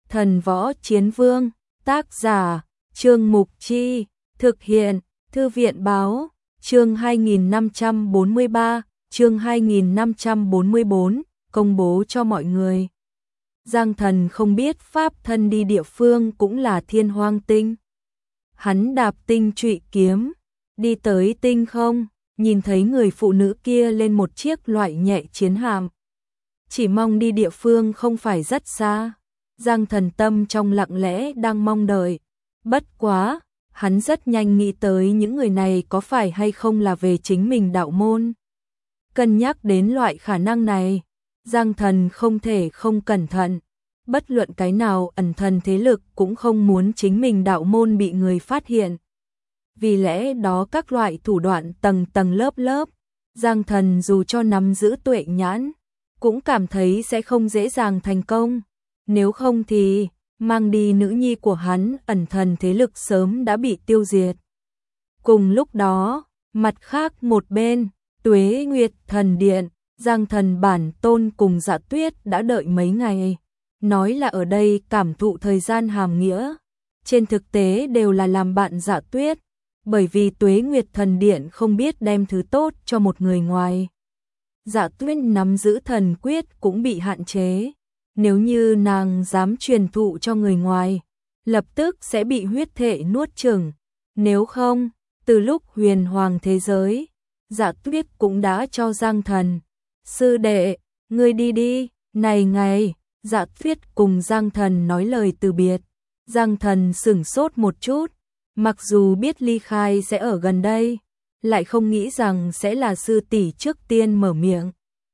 Thần Võ Chiến Vương, tác giả, Trương Mục Chi, thực hiện, Thư viện Báo, chương 2543, chương 2544, công bố cho mọi người. Giang Thần không biết pháp thân đi địa phương cũng là Thiên Hoang Tinh. Hắn đạp tinh trụy kiếm, đi tới tinh không, nhìn thấy người phụ nữ kia lên một chiếc loại nhẹ chiến hạm. Chỉ mong đi địa phương không phải rất xa. Giang Thần tâm trong lặng lẽ đang mong đợi. Bất quá, hắn rất nhanh nghĩ tới những người này có phải hay không là về chính mình đạo môn. Cân nhắc đến loại khả năng này, Giang Thần không thể không cẩn thận. Bất luận cái nào ẩn thần thế lực cũng không muốn chính mình đạo môn bị người phát hiện. Vì lẽ đó các loại thủ đoạn tầng tầng lớp lớp, Giang Thần dù cho nắm giữ tuệ nhãn, cũng cảm thấy sẽ không dễ dàng thành công. Nếu không thì, mang đi nữ nhi của hắn, ẩn thần thế lực sớm đã bị tiêu diệt. Cùng lúc đó, mặt khác một bên, Tuế Nguyệt Thần Điện, Giang Thần bản tôn cùng Dạ Tuyết đã đợi mấy ngày. Nói là ở đây cảm thụ thời gian hàm nghĩa, trên thực tế đều là làm bạn Dạ Tuyết, bởi vì Tuế Nguyệt Thần Điện không biết đem thứ tốt cho một người ngoài. Dạ Tuyết nắm giữ thần quyết cũng bị hạn chế, nếu như nàng dám truyền thụ cho người ngoài, lập tức sẽ bị huyết thể nuốt chửng. Nếu không, từ lúc huyền hoàng thế giới, Dạ Tuyết cũng đã cho Giang Thần. Sư đệ, ngươi đi đi, này ngày, Dạ Tuyết cùng Giang Thần nói lời từ biệt. Giang Thần sửng sốt một chút, mặc dù biết ly khai sẽ ở gần đây, lại không nghĩ rằng sẽ là sư tỷ trước tiên mở miệng.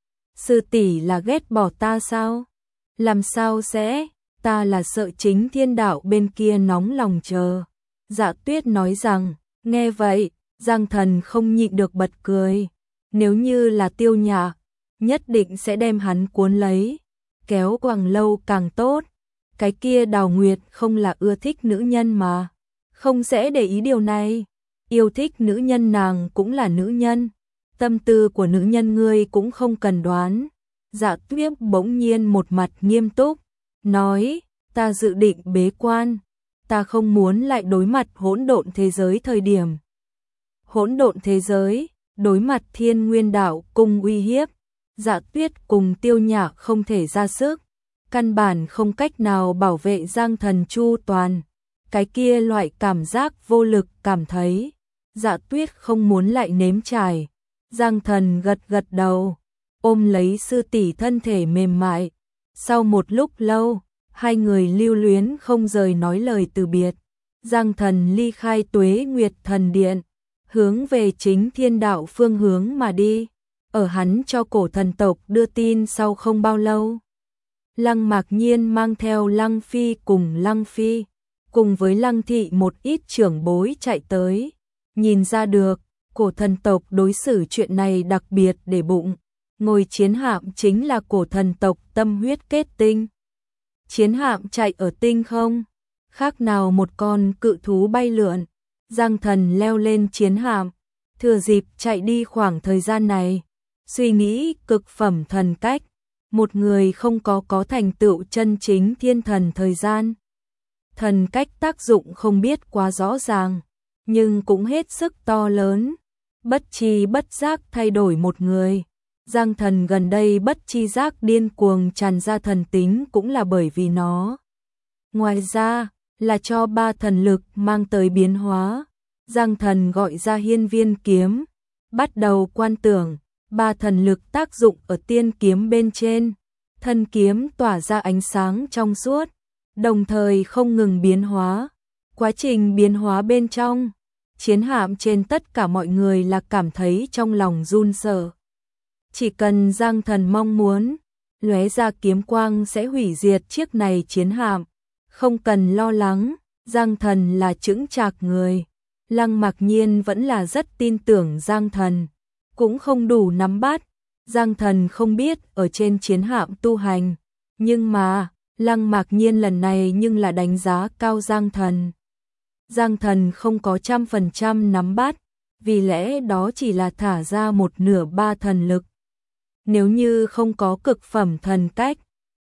Sư tỷ là ghét bỏ ta sao? Làm sao sẽ, ta là sợ chính thiên đạo bên kia nóng lòng chờ. Dạ Tuyết nói rằng, nghe vậy, Giang Thần không nhịn được bật cười. Nếu như là Tiêu Nhạc, nhất định sẽ đem hắn cuốn lấy, kéo càng lâu càng tốt. Cái kia Đào Nguyệt không là ưa thích nữ nhân mà, không sẽ để ý điều này. Yêu thích nữ nhân nàng cũng là nữ nhân, tâm tư của nữ nhân ngươi cũng không cần đoán. Dạ Tuyết bỗng nhiên một mặt nghiêm túc, nói, ta dự định bế quan, ta không muốn lại đối mặt hỗn độn thế giới thời điểm. Hỗn độn thế giới, đối mặt Thiên Nguyên Đạo cùng uy hiếp, Dạ Tuyết cùng Tiêu Nhạc không thể ra sức, căn bản không cách nào bảo vệ Giang Thần chu toàn. Cái kia loại cảm giác vô lực cảm thấy, Dạ Tuyết không muốn lại nếm trải. Giang Thần gật gật đầu, ôm lấy sư tỷ thân thể mềm mại. Sau một lúc lâu, hai người lưu luyến không rời nói lời từ biệt. Giang Thần ly khai Tuế Nguyệt Thần Điện, hướng về chính thiên đạo phương hướng mà đi. Ở hắn cho cổ thần tộc đưa tin sau không bao lâu, Lăng Mạc Nhiên mang theo Lăng Phi cùng với Lăng Thị một ít trưởng bối chạy tới. Nhìn ra được, cổ thần tộc đối xử chuyện này đặc biệt để bụng. Ngồi chiến hạm chính là cổ thần tộc tâm huyết kết tinh. Chiến hạm chạy ở tinh không, khác nào một con cự thú bay lượn. Giang Thần leo lên chiến hạm, thừa dịp chạy đi khoảng thời gian này, suy nghĩ cực phẩm thần cách. Một người không có thành tựu chân chính thiên thần thời gian. Thần cách tác dụng không biết quá rõ ràng, nhưng cũng hết sức to lớn, bất tri bất giác thay đổi một người. Giang Thần gần đây bất tri giác điên cuồng tràn ra thần tính cũng là bởi vì nó. Ngoài ra, là cho ba thần lực mang tới biến hóa. Giang Thần gọi ra hiên viên kiếm, bắt đầu quan tưởng, ba thần lực tác dụng ở tiên kiếm bên trên. Thân kiếm tỏa ra ánh sáng trong suốt, đồng thời không ngừng biến hóa. Quá trình biến hóa bên trong, chiến hạm trên tất cả mọi người là cảm thấy trong lòng run sợ. Chỉ cần Giang Thần mong muốn, lóe ra kiếm quang sẽ hủy diệt chiếc này chiến hạm. Không cần lo lắng, Giang Thần là chững chạc người. Lăng Mạc Nhiên vẫn là rất tin tưởng Giang Thần, cũng không đủ nắm bắt. Giang Thần không biết ở trên chiến hạm tu hành, nhưng mà Lăng Mạc Nhiên lần này nhưng là đánh giá cao Giang Thần. Giang Thần không có 100% nắm bắt, vì lẽ đó chỉ là thả ra một nửa ba thần lực. Nếu như không có cực phẩm thần cách,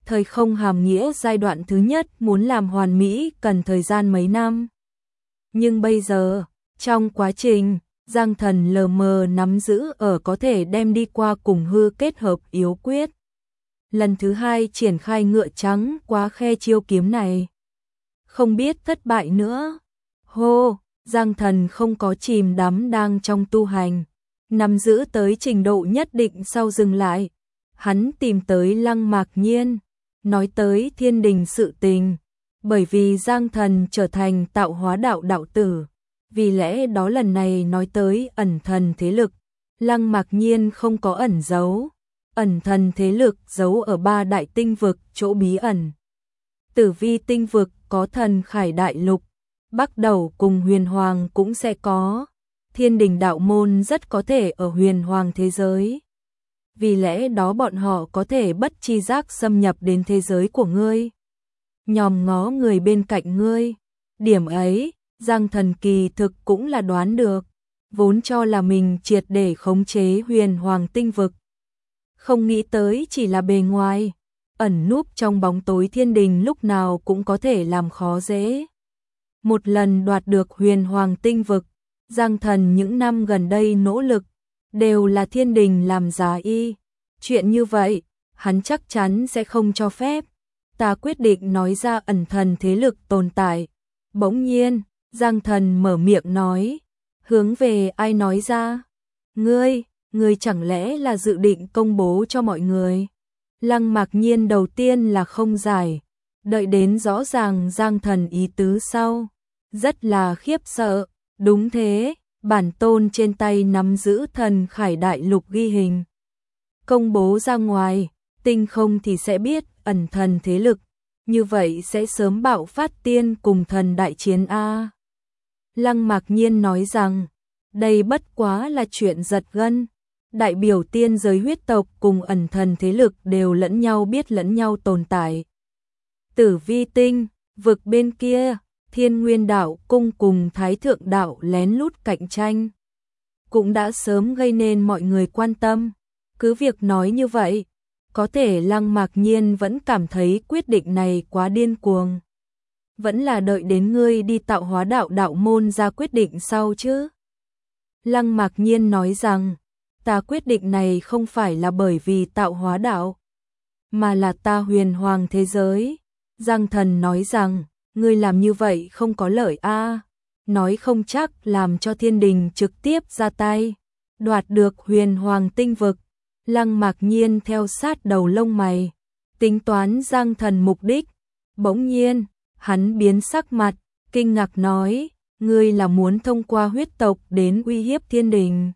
Thời không hàm nghĩa giai đoạn thứ nhất muốn làm hoàn mỹ cần thời gian mấy năm. Nhưng bây giờ, trong quá trình, Giang Thần lờ mờ nắm giữ ở có thể đem đi qua cùng hư kết hợp yếu quyết. Lần thứ hai triển khai ngựa trắng quá khe chiêu kiếm này. Không biết thất bại nữa. Hô, Giang Thần không có chìm đắm đang trong tu hành. Nắm giữ tới trình độ nhất định sau dừng lại. Hắn tìm tới Lăng Mạc Nhiên, nói tới thiên đình sự tình. Bởi vì Giang Thần trở thành tạo hóa đạo đạo tử. Vì lẽ đó lần này nói tới ẩn thần thế lực. Lăng Mạc Nhiên không có ẩn giấu. Ẩn thần thế lực giấu ở 3 đại tinh vực chỗ bí ẩn. Tử Vi tinh vực có thần Khải Đại Lục. Bắc Đầu cùng Huyền Hoàng cũng sẽ có. Thiên đình đạo môn rất có thể ở Huyền Hoàng thế giới. Vì lẽ đó bọn họ có thể bất chi giác xâm nhập đến thế giới của ngươi. Nhòm ngó người bên cạnh ngươi. Điểm ấy, Giang Thần kỳ thực cũng là đoán được. Vốn cho là mình triệt để khống chế Huyền Hoàng tinh vực. Không nghĩ tới chỉ là bề ngoài. Ẩn núp trong bóng tối thiên đình lúc nào cũng có thể làm khó dễ. Một lần đoạt được Huyền Hoàng tinh vực, Giang Thần những năm gần đây nỗ lực, đều là thiên đình làm giá y. Chuyện như vậy, hắn chắc chắn sẽ không cho phép. Ta quyết định nói ra ẩn thần thế lực tồn tại. Bỗng nhiên, Giang Thần mở miệng nói, hướng về ai nói ra? Ngươi chẳng lẽ là dự định công bố cho mọi người? Lăng Mạc Nhiên đầu tiên là không giải, đợi đến rõ ràng Giang Thần ý tứ sau, rất là khiếp sợ. Đúng thế, bản tôn trên tay nắm giữ thần Khải Đại Lục ghi hình. Công bố ra ngoài, tinh không thì sẽ biết ẩn thần thế lực, như vậy sẽ sớm bạo phát tiên cùng thần đại chiến a. Lăng Mạc Nhiên nói rằng, đây bất quá là chuyện giật gân. Đại biểu tiên giới huyết tộc cùng ẩn thần thế lực đều lẫn nhau biết lẫn nhau tồn tại. Tử Vi tinh, vực bên kia, Thiên Nguyên đạo cung cùng Thái Thượng đạo lén lút cạnh tranh. Cũng đã sớm gây nên mọi người quan tâm. Cứ việc nói như vậy, có thể Lăng Mạc Nhiên vẫn cảm thấy quyết định này quá điên cuồng. Vẫn là đợi đến ngươi đi tạo hóa đạo đạo môn ra quyết định sau chứ. Lăng Mạc Nhiên nói rằng, ta quyết định này không phải là bởi vì tạo hóa đạo, mà là ta Huyền Hoàng thế giới. Giang Thần nói rằng, ngươi làm như vậy không có lợi a, nói không chắc làm cho thiên đình trực tiếp ra tay, đoạt được Huyền Hoàng tinh vực. Lăng Mạc Nhiên theo sát đầu lông mày, tính toán Giang Thần mục đích. Bỗng nhiên, hắn biến sắc mặt, kinh ngạc nói, ngươi là muốn thông qua huyết tộc đến uy hiếp thiên đình.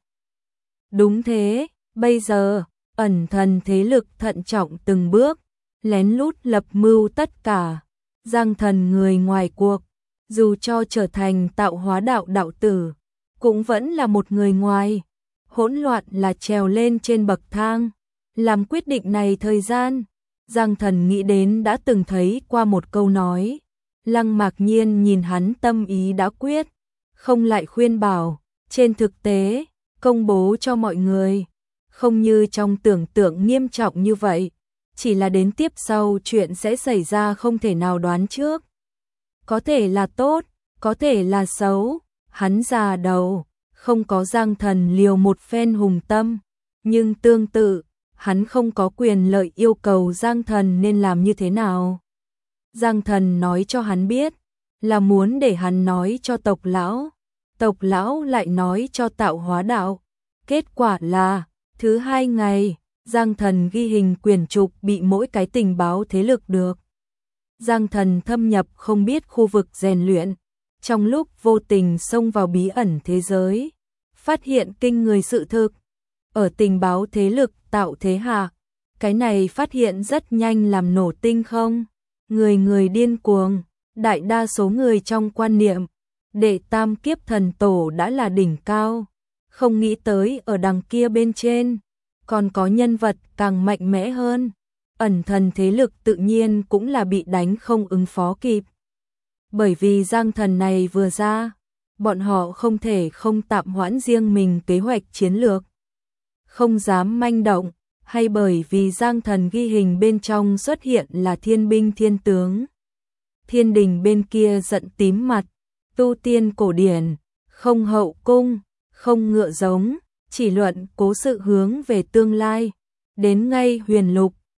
Đúng thế, bây giờ, ẩn thần thế lực thận trọng từng bước, lén lút lập mưu tất cả. Giang Thần người ngoài cuộc, dù cho trở thành tạo hóa đạo đạo tử, cũng vẫn là một người ngoài. Hỗn loạn là trèo lên trên bậc thang. Làm quyết định này thời gian, Giang Thần nghĩ đến đã từng thấy qua một câu nói. Lăng Mạc Nhiên nhìn hắn tâm ý đã quyết, không lại khuyên bảo. Trên thực tế, công bố cho mọi người, không như trong tưởng tượng nghiêm trọng như vậy. Chỉ là đến tiếp sau chuyện sẽ xảy ra không thể nào đoán trước. Có thể là tốt, có thể là xấu. Hắn già đầu, không có Giang Thần liều một phen hùng tâm. Nhưng tương tự, hắn không có quyền lợi yêu cầu Giang Thần nên làm như thế nào. Giang Thần nói cho hắn biết, là muốn để hắn nói cho tộc lão. Tộc lão lại nói cho tạo hóa đạo. Kết quả là, thứ 2 ngày, Giang Thần ghi hình quyển trục bị mỗi cái tình báo thế lực được. Giang Thần thâm nhập không biết khu vực rèn luyện, trong lúc vô tình xông vào bí ẩn thế giới, phát hiện kinh người sự thực. Ở tình báo thế lực tạo thế hạ, cái này phát hiện rất nhanh làm nổ tinh không. Người điên cuồng, đại đa số người trong quan niệm, đệ tam kiếp thần tổ đã là đỉnh cao. Không nghĩ tới ở đằng kia bên trên, còn có nhân vật càng mạnh mẽ hơn. Ẩn thần thế lực tự nhiên cũng là bị đánh không ứng phó kịp. Bởi vì Giang Thần này vừa ra, bọn họ không thể không tạm hoãn riêng mình kế hoạch chiến lược. Không dám manh động, hay bởi vì Giang Thần ghi hình bên trong xuất hiện là thiên binh thiên tướng. Thiên đình bên kia giận tím mặt, tu tiên cổ điển, không hậu cung, không ngựa giống, chỉ luận cố sự hướng về tương lai. Đến ngay huyền lục,